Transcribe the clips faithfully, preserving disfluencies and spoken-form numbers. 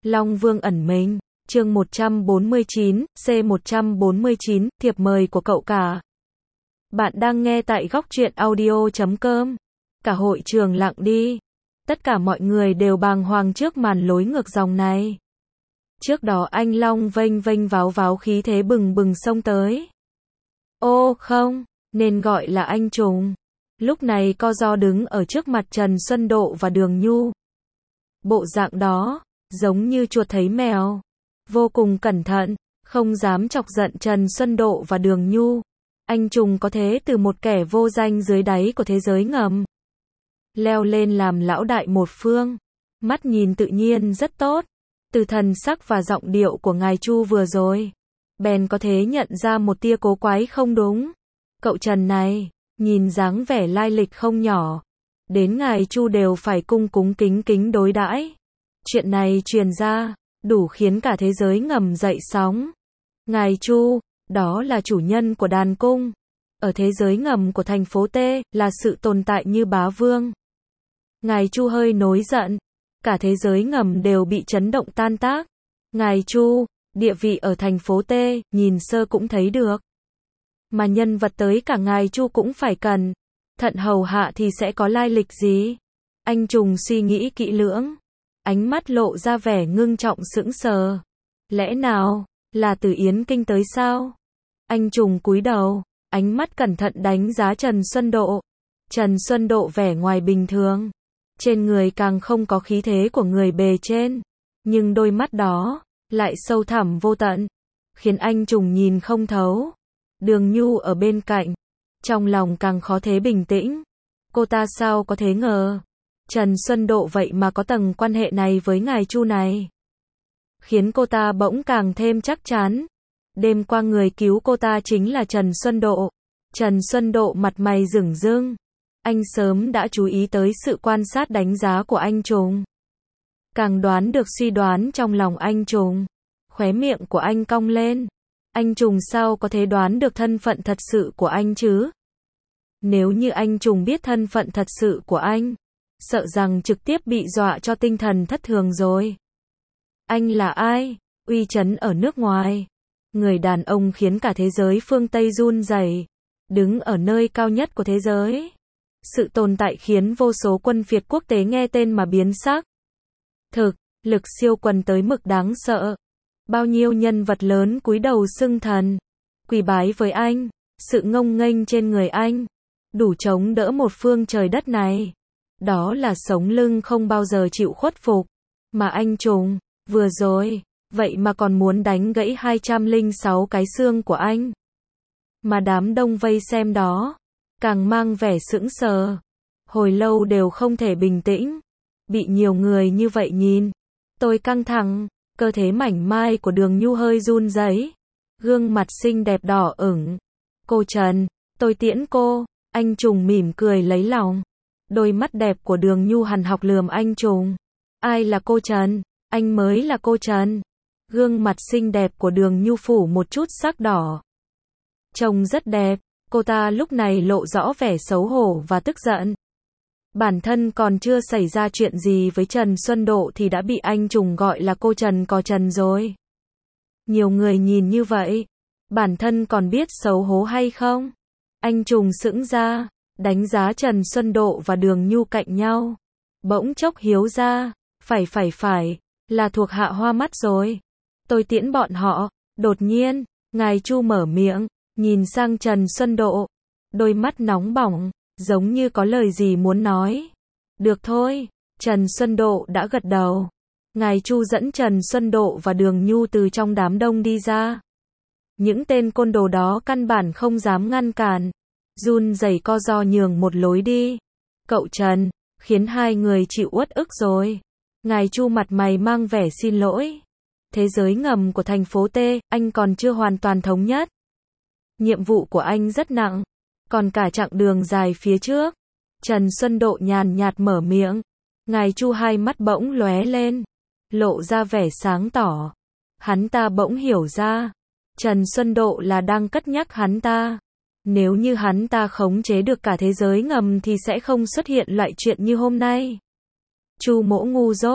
Long Vương ẩn mình, chương một trăm bốn mươi chín, C một trăm bốn mươi chín, thiệp mời của cậu cả. Bạn đang nghe tại góc truyện audio chấm com. Cả hội trường lặng đi. Tất cả mọi người đều bàng hoàng trước màn lối ngược dòng này. Trước đó anh Long vênh vênh váo váo khí thế bừng bừng xông tới. Ô không, nên gọi là anh Trùng. Lúc này co ro đứng ở trước mặt Trần Xuân Độ và Đường Nhu. Bộ dạng đó, giống như chuột thấy mèo. Vô cùng cẩn thận, không dám chọc giận Trần Xuân Độ và Đường Nhu. Anh Trùng có thế từ một kẻ vô danh dưới đáy của thế giới ngầm. Leo lên làm lão đại một phương. Mắt nhìn tự nhiên rất tốt. Từ thần sắc và giọng điệu của ngài Chu vừa rồi, bèn có thể nhận ra một tia cố quái không đúng. Cậu Trần này, nhìn dáng vẻ lai lịch không nhỏ. Đến ngài Chu đều phải cung cúng kính kính đối đãi. Chuyện này truyền ra, đủ khiến cả thế giới ngầm dậy sóng. Ngài Chu, đó là chủ nhân của đàn cung. Ở thế giới ngầm của thành phố T, là sự tồn tại như bá vương. Ngài Chu hơi nổi giận. Cả thế giới ngầm đều bị chấn động tan tác. Ngài Chu, địa vị ở thành phố T, nhìn sơ cũng thấy được. Mà nhân vật tới cả ngài Chu cũng phải cần. Thận hầu hạ thì sẽ có lai lịch gì? Anh Trùng suy nghĩ kỹ lưỡng. Ánh mắt lộ ra vẻ ngưng trọng sững sờ. Lẽ nào, là từ Yến Kinh tới sao? Anh Trùng cúi đầu, ánh mắt cẩn thận đánh giá Trần Xuân Độ. Trần Xuân Độ vẻ ngoài bình thường. Trên người càng không có khí thế của người bề trên. Nhưng đôi mắt đó, lại sâu thẳm vô tận. Khiến anh Trùng nhìn không thấu. Đường Nhu ở bên cạnh. Trong lòng càng khó thế bình tĩnh. Cô ta sao có thể ngờ. Trần Xuân Độ vậy mà có tầng quan hệ này với ngài Chu này. Khiến cô ta bỗng càng thêm chắc chắn. Đêm qua người cứu cô ta chính là Trần Xuân Độ. Trần Xuân Độ mặt mày rửng rưng. Anh sớm đã chú ý tới sự quan sát đánh giá của anh Trùng. Càng đoán được suy đoán trong lòng anh Trùng. Khóe miệng của anh cong lên. Anh Trùng sao có thể đoán được thân phận thật sự của anh chứ? Nếu như anh Trùng biết thân phận thật sự của anh, sợ rằng trực tiếp bị dọa cho tinh thần thất thường rồi. Anh là ai? Uy chấn ở nước ngoài. Người đàn ông khiến cả thế giới phương Tây run rẩy, đứng ở nơi cao nhất của thế giới. Sự tồn tại khiến vô số quân Việt quốc tế nghe tên mà biến sắc. Thực, lực siêu quần tới mực đáng sợ. Bao nhiêu nhân vật lớn cúi đầu xưng thần, quỳ bái với anh. Sự ngông nghênh trên người anh, đủ chống đỡ một phương trời đất này. Đó là sống lưng không bao giờ chịu khuất phục. Mà anh Trùng, vừa rồi, vậy mà còn muốn đánh gãy hai trăm lẻ sáu cái xương của anh. Mà đám đông vây xem đó, càng mang vẻ sững sờ. Hồi lâu đều không thể bình tĩnh. Bị nhiều người như vậy nhìn, tôi căng thẳng. Cơ thể mảnh mai của Đường Nhu hơi run rẩy. Gương mặt xinh đẹp đỏ ửng. Cô Trần, tôi tiễn cô. Anh Trùng mỉm cười lấy lòng. Đôi mắt đẹp của Đường Nhu hằn học lườm anh Trùng. Ai là cô Trần? Anh mới là cô Trần. Gương mặt xinh đẹp của Đường Nhu phủ một chút sắc đỏ. Trông rất đẹp. Cô ta lúc này lộ rõ vẻ xấu hổ và tức giận. Bản thân còn chưa xảy ra chuyện gì với Trần Xuân Độ thì đã bị anh Trùng gọi là cô Trần có Trần rồi. Nhiều người nhìn như vậy, bản thân còn biết xấu hổ hay không? Anh Trùng sững ra, đánh giá Trần Xuân Độ và Đường Nhu cạnh nhau. Bỗng chốc hiếu ra, phải phải phải, là thuộc hạ hoa mắt rồi. Tôi tiễn bọn họ. Đột nhiên, ngài Chu mở miệng, nhìn sang Trần Xuân Độ. Đôi mắt nóng bỏng, giống như có lời gì muốn nói. Được thôi, Trần Xuân Độ đã gật đầu. Ngài Chu dẫn Trần Xuân Độ và Đường Nhu từ trong đám đông đi ra. Những tên côn đồ đó căn bản không dám ngăn cản. Run rẩy co ro nhường một lối đi. Cậu Trần, khiến hai người chịu uất ức rồi. Ngài Chu mặt mày mang vẻ xin lỗi. Thế giới ngầm của thành phố T, anh còn chưa hoàn toàn thống nhất. Nhiệm vụ của anh rất nặng. Còn cả chặng đường dài phía trước. Trần Xuân Độ nhàn nhạt mở miệng. Ngài Chu hai mắt bỗng lóe lên. Lộ ra vẻ sáng tỏ. Hắn ta bỗng hiểu ra. Trần Xuân Độ là đang cất nhắc hắn ta. Nếu như hắn ta khống chế được cả thế giới ngầm thì sẽ không xuất hiện loại chuyện như hôm nay. Chu Mỗ ngu dốt.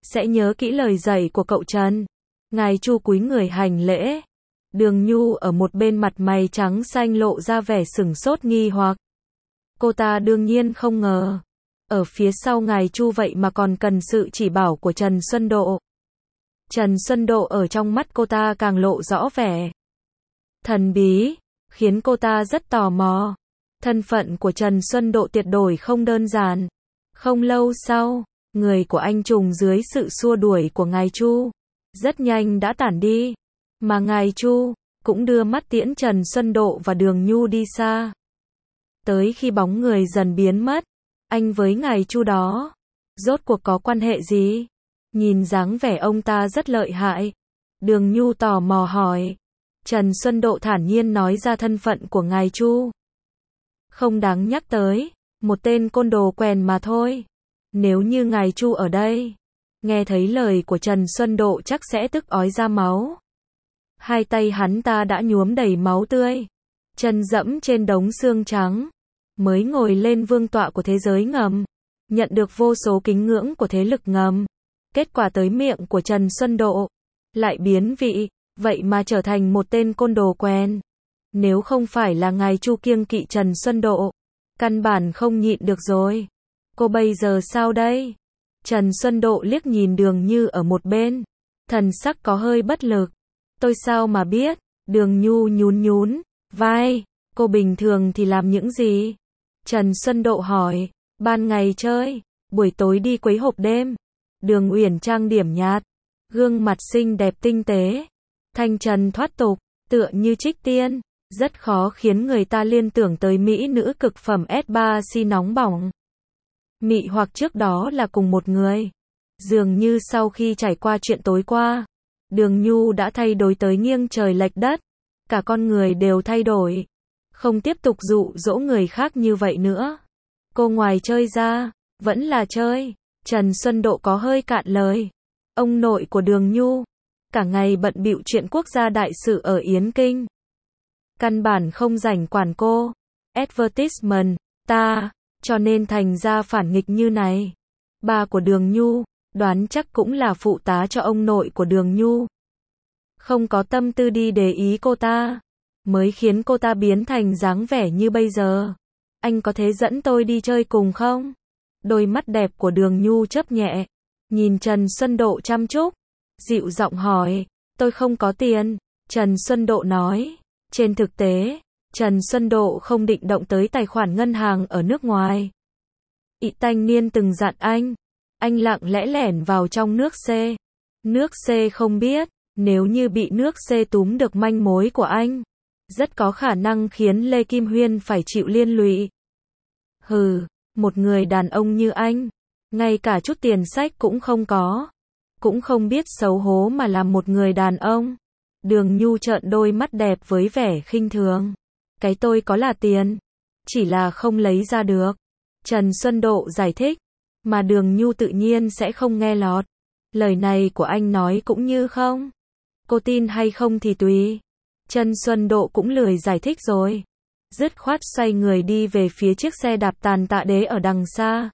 sẽ nhớ kỹ lời dạy của cậu Trần. Ngài Chu cúi người hành lễ. Đường Nhu ở một bên mặt mày trắng xanh lộ ra vẻ sửng sốt nghi hoặc. Cô ta đương nhiên không ngờ. Ở phía sau ngài Chu vậy mà còn cần sự chỉ bảo của Trần Xuân Độ. Trần Xuân Độ ở trong mắt cô ta càng lộ rõ vẻ thần bí, khiến cô ta rất tò mò. Thân phận của Trần Xuân Độ tuyệt đối không đơn giản. Không lâu sau, người của anh trùng dưới sự xua đuổi của ngài Chu rất nhanh đã tản đi, mà ngài Chu cũng đưa mắt tiễn Trần Xuân Độ và Đường Nhu đi xa. Tới khi bóng người dần biến mất, anh với ngài Chu đó rốt cuộc có quan hệ gì? Nhìn dáng vẻ ông ta rất lợi hại. Đường Nhu tò mò hỏi. Trần Xuân Độ thản nhiên nói ra thân phận của ngài Chu. Không đáng nhắc tới, một tên côn đồ quèn mà thôi. Nếu như ngài Chu ở đây, nghe thấy lời của Trần Xuân Độ chắc sẽ tức ói ra máu. Hai tay hắn ta đã nhuốm đầy máu tươi, chân dẫm trên đống xương trắng, mới ngồi lên vương tọa của thế giới ngầm, nhận được vô số kính ngưỡng của thế lực ngầm. Kết quả tới miệng của Trần Xuân Độ lại biến vị, vậy mà trở thành một tên côn đồ quen. Nếu không phải là ngài Chu kiêng kỵ Trần Xuân Độ, căn bản không nhịn được rồi. Cô bây giờ sao đây? Trần Xuân Độ liếc nhìn Đường Như ở một bên, thần sắc có hơi bất lực. Tôi sao mà biết? Đường Nhu nhún nhún vai, cô bình thường thì làm những gì? Trần Xuân Độ hỏi. Ban ngày chơi, buổi tối đi quấy hộp đêm. Đường Uyển trang điểm nhạt, gương mặt xinh đẹp tinh tế, thanh trần thoát tục, tựa như trích tiên, rất khó khiến người ta liên tưởng tới mỹ nữ cực phẩm S ba C nóng bỏng. Mị hoặc trước đó là cùng một người. Dường như sau khi trải qua chuyện tối qua, Đường Nhu đã thay đổi tới nghiêng trời lệch đất, cả con người đều thay đổi, không tiếp tục dụ dỗ người khác như vậy nữa. Cô ngoài chơi ra, vẫn là chơi. Trần Xuân Độ có hơi cạn lời. Ông nội của Đường Nhu, cả ngày bận bịu chuyện quốc gia đại sự ở Yến Kinh. Căn bản không rảnh quản cô. Advertisement, ta, cho nên thành ra phản nghịch như này. Ba của Đường Nhu, đoán chắc cũng là phụ tá cho ông nội của Đường Nhu. Không có tâm tư đi để ý cô ta, mới khiến cô ta biến thành dáng vẻ như bây giờ. Anh có thể dẫn tôi đi chơi cùng không? Đôi mắt đẹp của Đường Nhu chớp nhẹ, nhìn Trần Xuân Độ chăm chúc, dịu giọng hỏi. Tôi không có tiền, Trần Xuân Độ nói. Trên thực tế, Trần Xuân Độ không định động tới tài khoản ngân hàng ở nước ngoài. Ị Thanh Niên từng dặn anh, anh lặng lẽ lẻn vào trong nước C. Nước C không biết, nếu như bị nước C túm được manh mối của anh, rất có khả năng khiến Lê Kim Huyên phải chịu liên lụy. Hừ, một người đàn ông như anh, ngay cả chút tiền sách cũng không có, cũng không biết xấu hổ mà làm một người đàn ông. Đường Nhu trợn đôi mắt đẹp với vẻ khinh thường. Cái tôi có là tiền, chỉ là không lấy ra được. Trần Xuân Độ giải thích, mà Đường Nhu tự nhiên sẽ không nghe lọt. Lời này của anh nói cũng như không. Cô tin hay không thì tùy. Trần Xuân Độ cũng lười giải thích rồi. Dứt khoát xoay người đi về phía chiếc xe đạp tàn tạ đế ở đằng xa.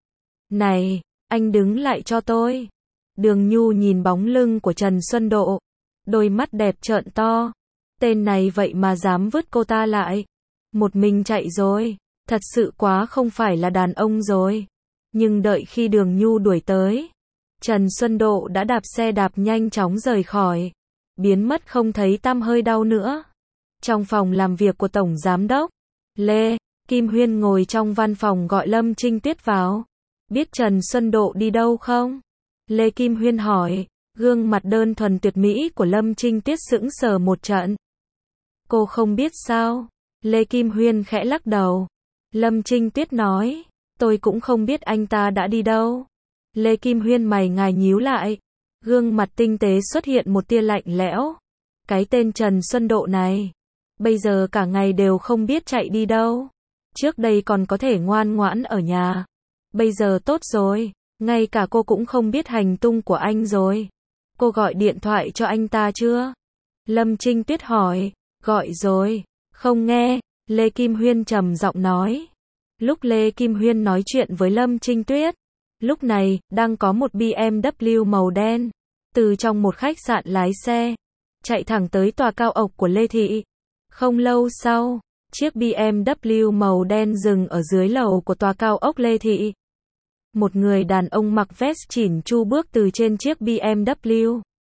Này, anh đứng lại cho tôi. Đường Nhu nhìn bóng lưng của Trần Xuân Độ, đôi mắt đẹp trợn to. Tên này vậy mà dám vứt cô ta lại. Một mình chạy rồi, thật sự quá không phải là đàn ông rồi. Nhưng đợi khi Đường Nhu đuổi tới, Trần Xuân Độ đã đạp xe đạp nhanh chóng rời khỏi, biến mất không thấy tăm hơi đâu nữa. Trong phòng làm việc của Tổng Giám đốc, Lê Kim Huyên ngồi trong văn phòng gọi Lâm Trinh Tuyết vào. Biết Trần Xuân Độ đi đâu không? Lê Kim Huyên hỏi. Gương mặt đơn thuần tuyệt mỹ của Lâm Trinh Tuyết sững sờ một trận. Cô không biết sao? Lê Kim Huyên khẽ lắc đầu. Lâm Trinh Tuyết nói. Tôi cũng không biết anh ta đã đi đâu. Lê Kim Huyên mày ngài nhíu lại. Gương mặt tinh tế xuất hiện một tia lạnh lẽo. Cái tên Trần Xuân Độ này, bây giờ cả ngày đều không biết chạy đi đâu. Trước đây còn có thể ngoan ngoãn ở nhà. Bây giờ tốt rồi, ngay cả cô cũng không biết hành tung của anh rồi. Cô gọi điện thoại cho anh ta chưa? Lâm Trinh Tuyết hỏi. Gọi rồi, không nghe. Lê Kim Huyên trầm giọng nói. Lúc Lê Kim Huyên nói chuyện với Lâm Trinh Tuyết, Lúc này, đang có một bê em vê màu đen, từ trong một khách sạn lái xe, chạy thẳng tới tòa cao ốc của Lê Thị. Không lâu sau, chiếc bê em vê màu đen dừng ở dưới lầu của tòa cao ốc Lê Thị. Một người đàn ông mặc vest chỉn chu bước từ trên chiếc bê em vê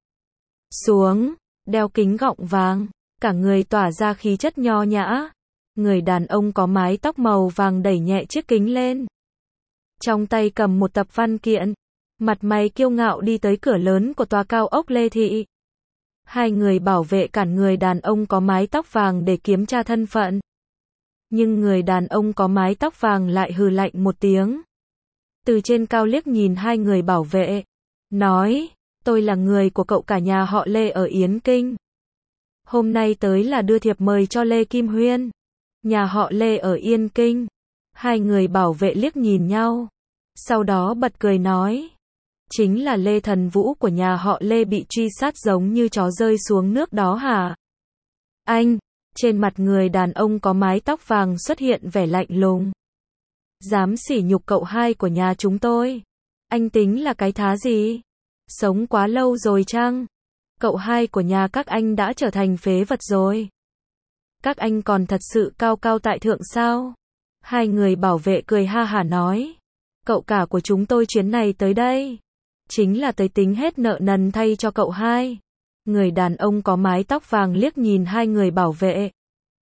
xuống, đeo kính gọng vàng, cả người tỏa ra khí chất nho nhã. Người đàn ông có mái tóc màu vàng đẩy nhẹ chiếc kính lên. Trong tay cầm một tập văn kiện, mặt mày kiêu ngạo đi tới cửa lớn của tòa cao ốc Lê Thị. Hai người bảo vệ cản người đàn ông có mái tóc vàng để kiểm tra thân phận. Nhưng người đàn ông có mái tóc vàng lại hừ lạnh một tiếng. Từ trên cao liếc nhìn hai người bảo vệ, nói, tôi là người của cậu cả nhà họ Lê ở Yến Kinh. Hôm nay tới là đưa thiệp mời cho Lê Kim Huyên. Nhà họ Lê ở Yên Kinh. Hai người bảo vệ liếc nhìn nhau. Sau đó bật cười nói, chính là Lê Thần Vũ của nhà họ Lê bị truy sát giống như chó rơi xuống nước đó hả? Anh, trên mặt người đàn ông có mái tóc vàng xuất hiện vẻ lạnh lùng. Dám sỉ nhục cậu hai của nhà chúng tôi. Anh tính là cái thá gì? Sống quá lâu rồi chăng? Cậu hai của nhà các anh đã trở thành phế vật rồi. Các anh còn thật sự cao cao tại thượng sao? Hai người bảo vệ cười ha hả nói, cậu cả của chúng tôi chuyến này tới đây, chính là tới tính hết nợ nần thay cho cậu hai. Người đàn ông có mái tóc vàng liếc nhìn hai người bảo vệ.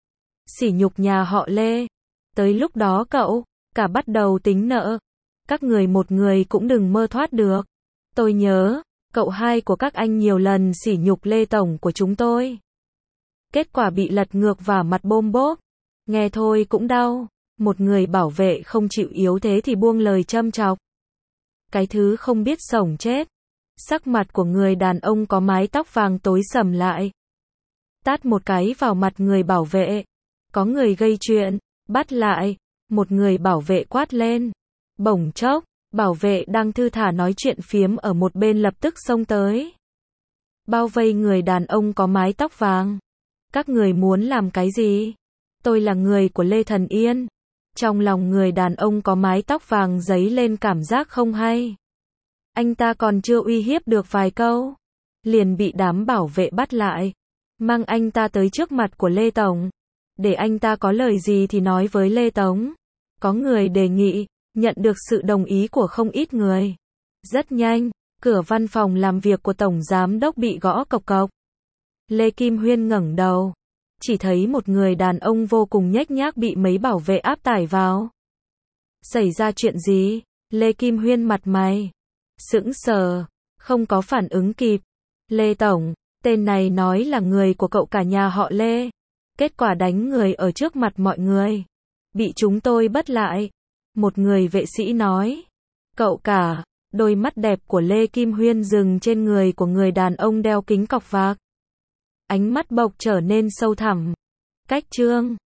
Sỉ nhục nhà họ Lê. Tới lúc đó cậu, cả bắt đầu tính nợ. Các người một người cũng đừng mơ thoát được. Tôi nhớ, cậu hai của các anh nhiều lần sỉ nhục Lê Tổng của chúng tôi. Kết quả bị lật ngược vào mặt bôm bốp. Nghe thôi cũng đau. Một người bảo vệ không chịu yếu thế thì buông lời châm chọc. Cái thứ không biết sổng chết. Sắc mặt của người đàn ông có mái tóc vàng tối sầm lại. Tát một cái vào mặt người bảo vệ. Có người gây chuyện, bắt lại. Một người bảo vệ quát lên. Bỗng chốc, bảo vệ đang thư thả nói chuyện phiếm ở một bên lập tức xông tới. Bao vây người đàn ông có mái tóc vàng. Các người muốn làm cái gì? Tôi là người của Lê Thần Yên. Trong lòng người đàn ông có mái tóc vàng dấy lên cảm giác không hay. Anh ta còn chưa uy hiếp được vài câu, liền bị đám bảo vệ bắt lại, mang anh ta tới trước mặt của Lê Tổng, để anh ta có lời gì thì nói với Lê Tổng. Có người đề nghị, nhận được sự đồng ý của không ít người. Rất nhanh, cửa văn phòng làm việc của Tổng Giám Đốc bị gõ cộc cộc. Lê Kim Huyên ngẩng đầu, chỉ thấy một người đàn ông vô cùng nhếch nhác bị mấy bảo vệ áp tải vào. Xảy ra chuyện gì? Lê Kim Huyên mặt mày sững sờ, không có phản ứng kịp. Lê Tổng, tên này nói là người của cậu cả nhà họ Lê. Kết quả đánh người ở trước mặt mọi người. Bị chúng tôi bắt lại. Một người vệ sĩ nói. Cậu cả, đôi mắt đẹp của Lê Kim Huyên dừng trên người của người đàn ông đeo kính cọc vạc. Ánh mắt bộc trở nên sâu thẳm. Cách chương